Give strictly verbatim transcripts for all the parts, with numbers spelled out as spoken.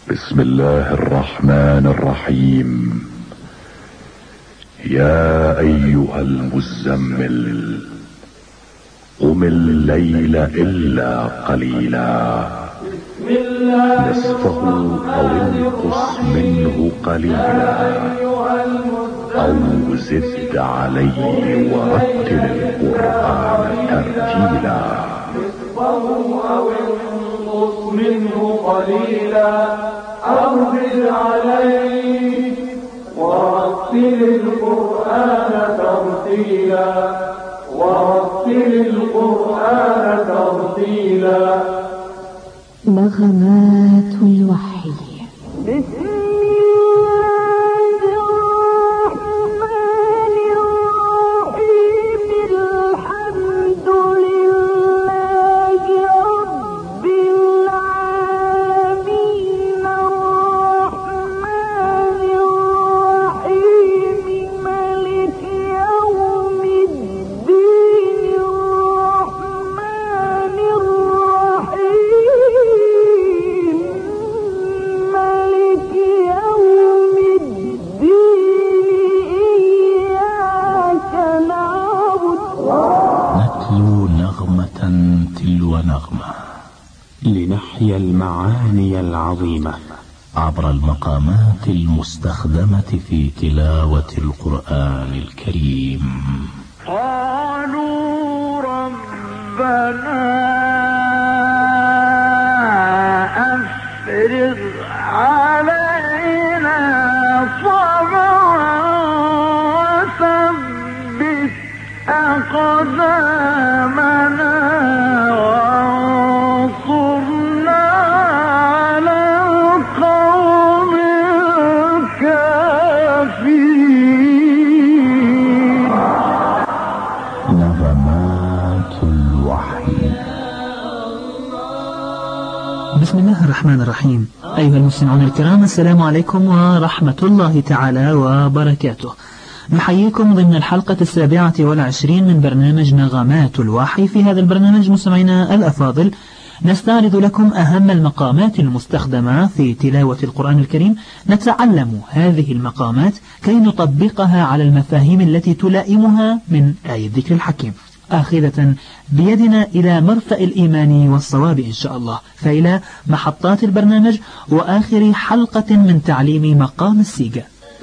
بسم الله الرحمن الرحيم. يا ايها المزمل قم الليل الا قليلا نصفه او انقص منه قليلا او زد عليه ورتل القرآن ترتيلا. منه قليلا أو زد عليه ورتل القرآن ترتيلا ورتل القرآن ترتيلا. نغمات الوحي. بسم تلو نغمة لنحيا المعاني العظيمة عبر المقامات المستخدمة في تلاوة القرآن الكريم. قالوا ربنا أفرغ علينا صبرا وثبت أقدامنا وانصرنا على القوم الكافرين. نغمات الوحي. بسم الله الرحمن الرحيم. أيها المستمعون الكرام، السلام عليكم ورحمة الله تعالى وبركاته. نحييكم ضمن الحلقة السابعة والعشرين من برنامج نغمات الوحي. في هذا البرنامج مستمعينا الأفاضل نستعرض لكم أهم المقامات المستخدمة في تلاوة القرآن الكريم، نتعلم هذه المقامات كي نطبقها على المفاهيم التي تلائمها من آية الذكر الحكيم، آخذة بيدنا إلى مرفأ الإيمان والصواب إن شاء الله، فإلى محطات البرنامج وآخر حلقة من تعليم مقام السيجا.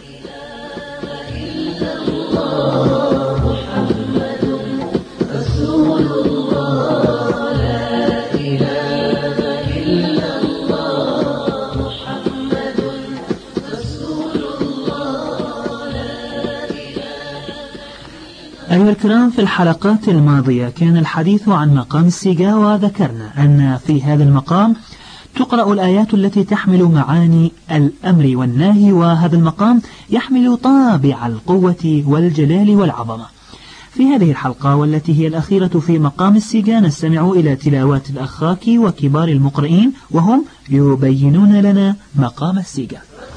أيها الكرام، في الحلقات الماضية كان الحديث عن مقام السيجا، وذكرنا أن في هذا المقام تقرأ الآيات التي تحمل معاني الأمر والنهي، وهذا المقام يحمل طابع القوة والجلال والعظمة. في هذه الحلقة والتي هي الأخيرة في مقام السيجا نستمع إلى تلاوات الأخاك وكبار المقرئين وهم يبينون لنا مقام السيجا.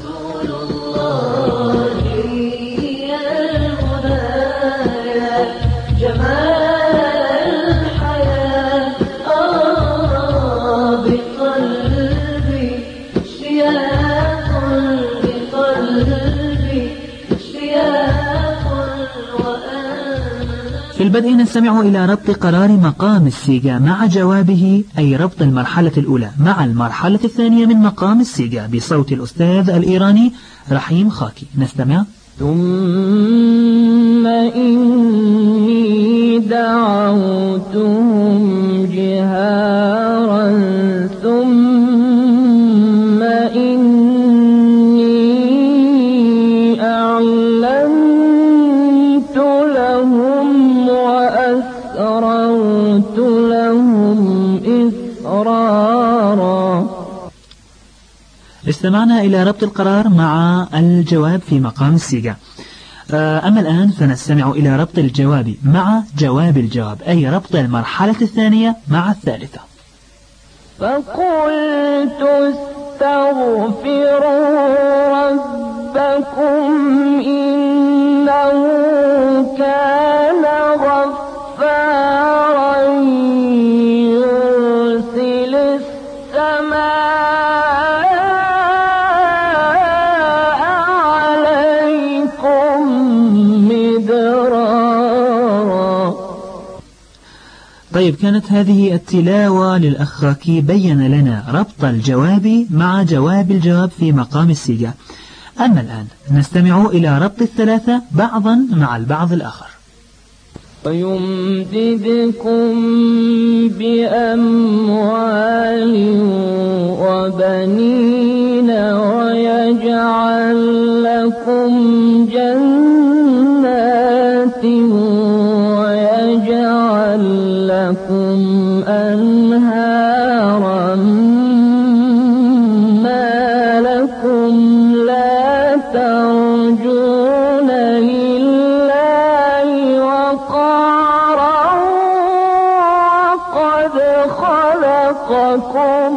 في البدء نستمع إلى ربط قرار مقام السيجا مع جوابه، أي ربط المرحلة الأولى مع المرحلة الثانية من مقام السيجا، بصوت الأستاذ الإيراني رحيم خاكي. نستمع. ثم إني دعوتهم جهارا ثم إني أعلنت لهم وأسررت لهم إسرارا. استمعنا إلى ربط القرار مع الجواب في مقام السيجا. أما الآن فنستمع إلى ربط الجواب مع جواب الجواب، أي ربط المرحلة الثانية مع الثالثة. فقلت استغفروا ربكم إنه كان غفارا يرسل السماء طيب، كانت هذه التلاوة للأخ خاكي بين لنا ربط الجواب مع جواب الجواب في مقام الصيغة. أما الآن نستمع إلى ربط الثلاثة بعضا مع البعض الآخر. ويمددكم بأموال وبنين ويجعل لكم جنات ويجعل لكم أنهارا ما لكم لا ترجون لله وقارا وقد خلقكم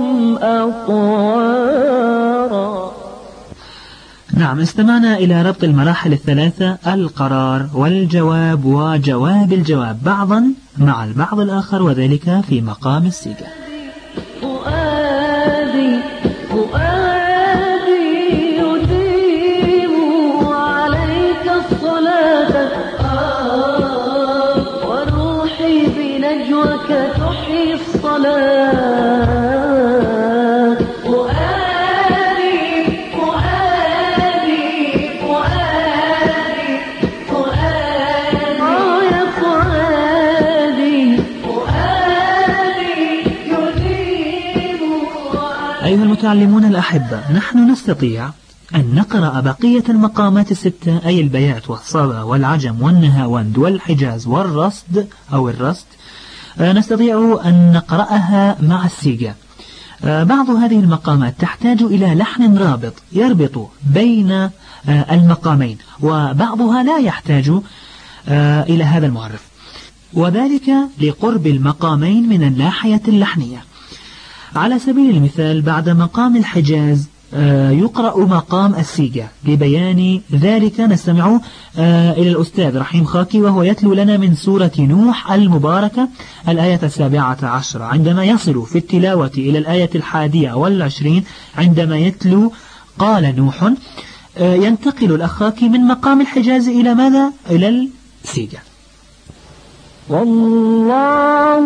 أطوارا. نعم، استمعنا إلى ربط المراحل الثلاثة: القرار والجواب وجواب الجواب بعضا مع البعض الآخر، وذلك في مقام الصيغة. فؤادي فؤادي يديم عليك الصلاة وروحي بنجوك تحيي الصلاة. أيها المتعلمون الأحبة، نحن نستطيع أن نقرأ بقية المقامات الستة، أي البيات والصبا والعجم والنهاوند والحجاز والرصد أو الرصد، نستطيع أن نقرأها مع الصيغة. بعض هذه المقامات تحتاج إلى لحن رابط يربط بين المقامين، وبعضها لا يحتاج إلى هذا المعرف، وذلك لقرب المقامين من الناحية اللحنية. على سبيل المثال، بعد مقام الحجاز يقرأ مقام الصيغة. لبيان ذلك نستمع إلى الأستاذ رحيم خاكي وهو يتلو لنا من سورة نوح المباركة الآية السابعة عشرة، عندما يصل في التلاوة إلى الآية الحادية والعشرين عندما يتلو قال نوح، ينتقل الأخ خاكي من مقام الحجاز إلى ماذا؟ إلى الصيغة. والله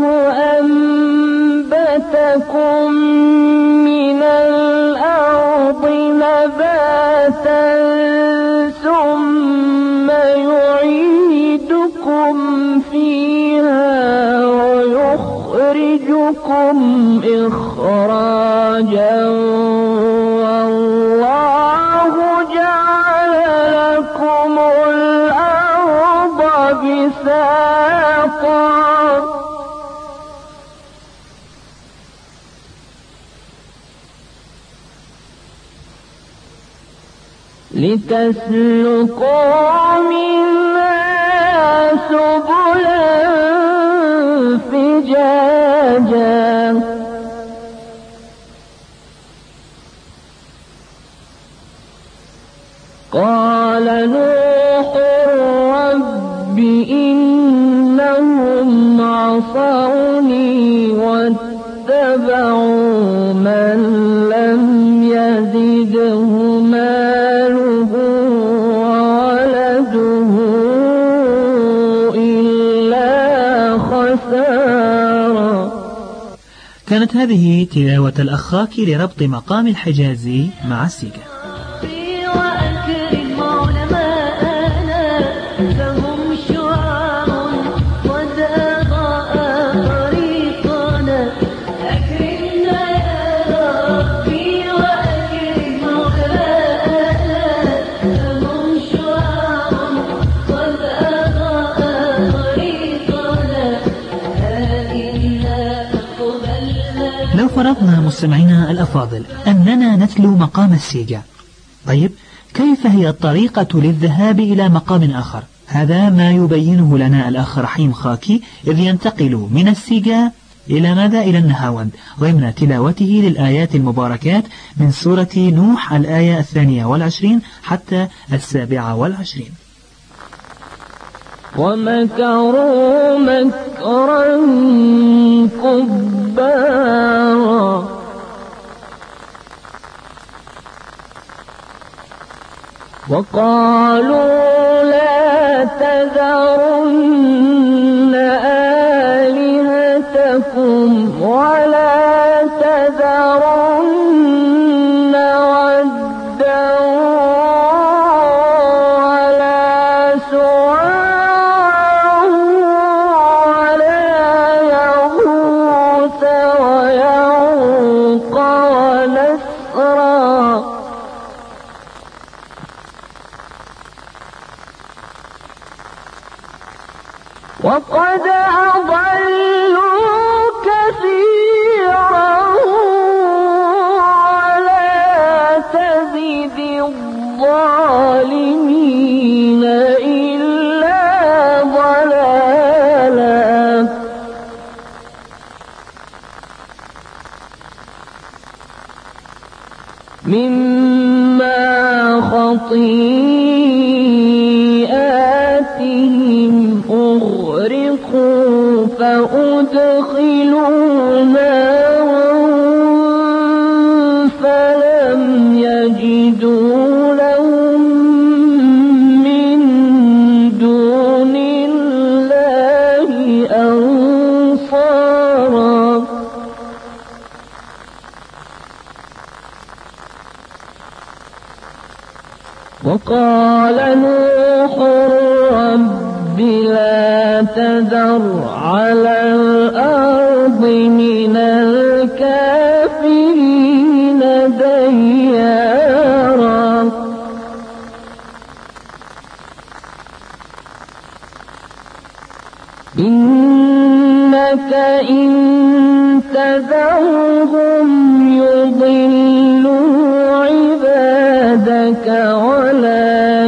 أنبتكم من الأرض نباتا ثم يعيدكم فيها ويخرجكم إخراجا والله جعل لكم الأرض بساطا لتسلكوا منها سبلا فجاجا قال نوح رب إنهم عصوني واتبعوا من لم يزده ماله وولده إلا خسارا. كانت هذه تلاوة الأخ خاكي لربط مقام الحجازي مع الصيغة. لو فرضنا مستمعينا الأفاضل أننا نتلو مقام الصيغة، طيب كيف هي الطريقة للذهاب إلى مقام آخر؟ هذا ما يبينه لنا الأخ رحيم خاكي إذ ينتقل من الصيغة إلى ماذا؟ إلى النهاوند ضمن تلاوته للآيات المباركات من سورة نوح الآية الثانية والعشرين حتى السابعة والعشرين. ومكروا مكرا كبارا وقالوا لا تذرن آلهتكم أسرا وقد أضلوا كثيرا ولا تزد الظالمين إلا ضلالا مما خطيئاتهم أغرقوا فأدخلوا نارا فلم يجدوا لهم من دون الله أنصارا وقال نوح رب لا تذر على الأرض من الكافرين ديارا إنك إن تذرهم يضلوا عبادك ولا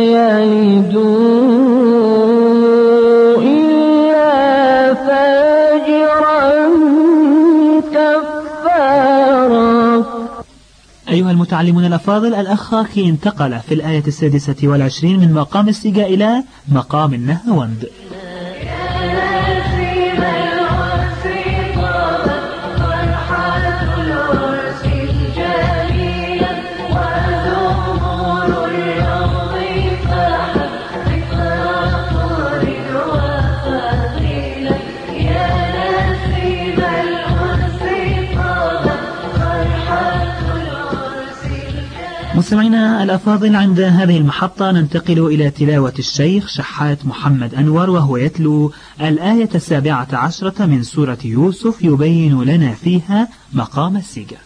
يلدوا إلا فاجرا كفارا. أيها المتعلمون الأفاضل، الأخ أخي انتقل في الآية السادسة والعشرين من مقام السجا إلى مقام النهاوند. مستمعينا الأفاضل، عند هذه المحطة ننتقل إلى تلاوة الشيخ شحات محمد أنور، وهو يتلو الآية السابعة عشرة من سورة يوسف يبين لنا فيها مقام السجا.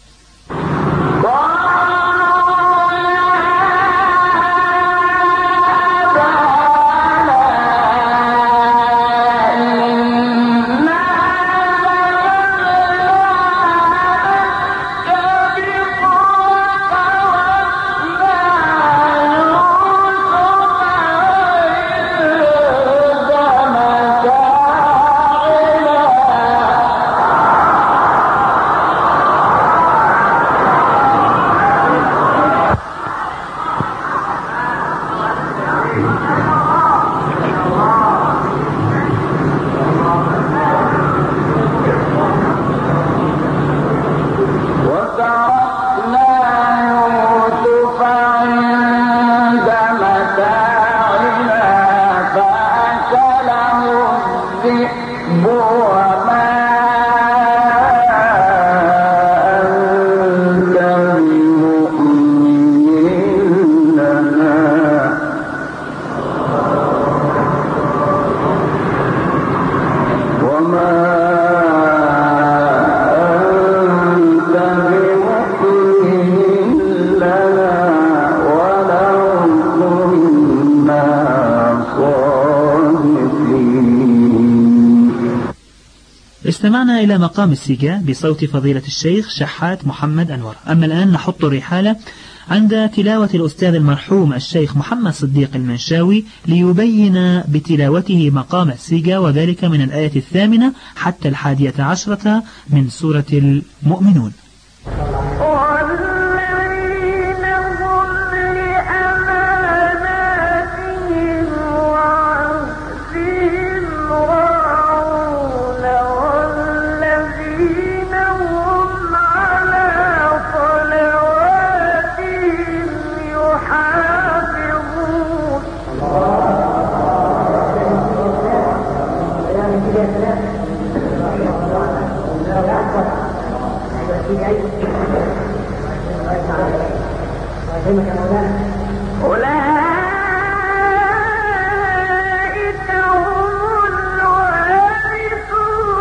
استمعنا إلى مقام السجا بصوت فضيلة الشيخ شحات محمد أنور. أما الآن نحط الرحالة عند تلاوة الأستاذ المرحوم الشيخ محمد صديق المنشاوي ليبين بتلاوته مقام السجا، وذلك من الآية الثامنة حتى الحادية عشرة من سورة المؤمنون.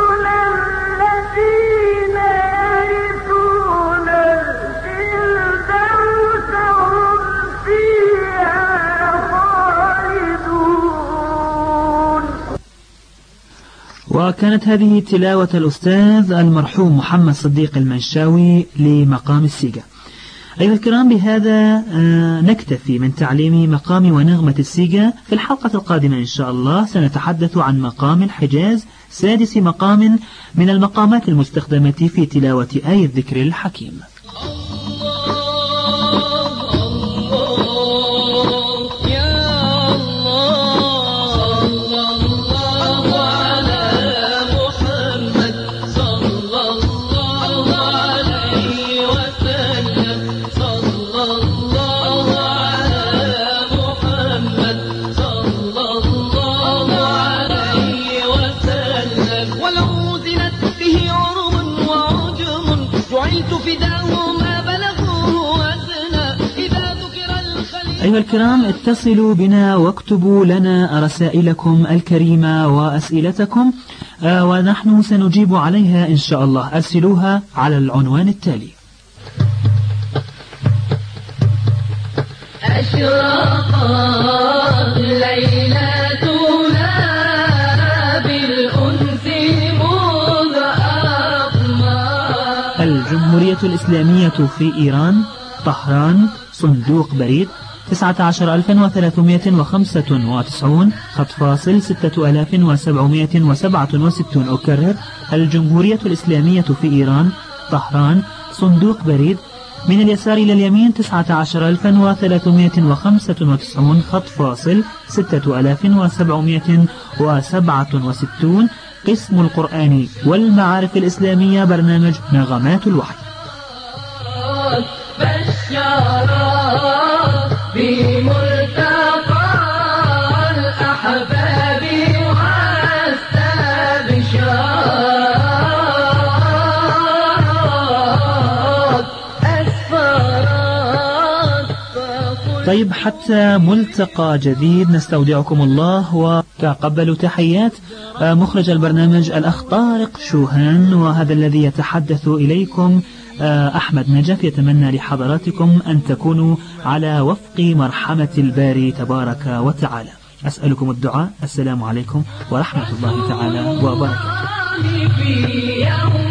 الذين يرثون الفردوس وكانت هذه تلاوة الأستاذ المرحوم محمد صديق المنشاوي لمقام السيجا. أيها الكرام، بهذا نكتفي من تعليم مقام ونغمة السيجا. في الحلقة القادمة إن شاء الله سنتحدث عن مقام الحجاز، سادس مقام من المقامات المستخدمة في تلاوة آية الذكر الحكيم. أيها الكرام، اتصلوا بنا واكتبوا لنا رسائلكم الكريمة وأسئلتكم آه ونحن سنجيب عليها إن شاء الله. أرسلوها على العنوان التالي: أشرقت ليلتنا بالأنس مذ أقمار. الجمهورية الإسلامية في إيران، طهران، صندوق بريد تسعة عشر ألف وثلاثمائة وخمسة وتسعين، خط فاصل ستة آلاف وسبعمائة وسبعة وستون. أكرر: الجمهورية الإسلامية في إيران، طهران، صندوق بريد من اليسار إلى اليمين تسعة عشر ألف وثلاثمائة وخمسة وتسعين، خط فاصل ستة آلاف وسبعمائة وسبعة وستون. قسم القرآن والمعارف الإسلامية، برنامج نغمات الوحي. بملتقى الأحباب واستبشارات أسفارات. طيب، حتى ملتقى جديد نستودعكم الله، وتقبلوا تحيات مخرج البرنامج الأخ طارق شوهان، وهذا الذي يتحدث إليكم أحمد نجف. يتمنى لحضراتكم أن تكونوا على وفق مرحمة الباري تبارك وتعالى. أسألكم الدعاء. السلام عليكم ورحمة الله تعالى وبركاته.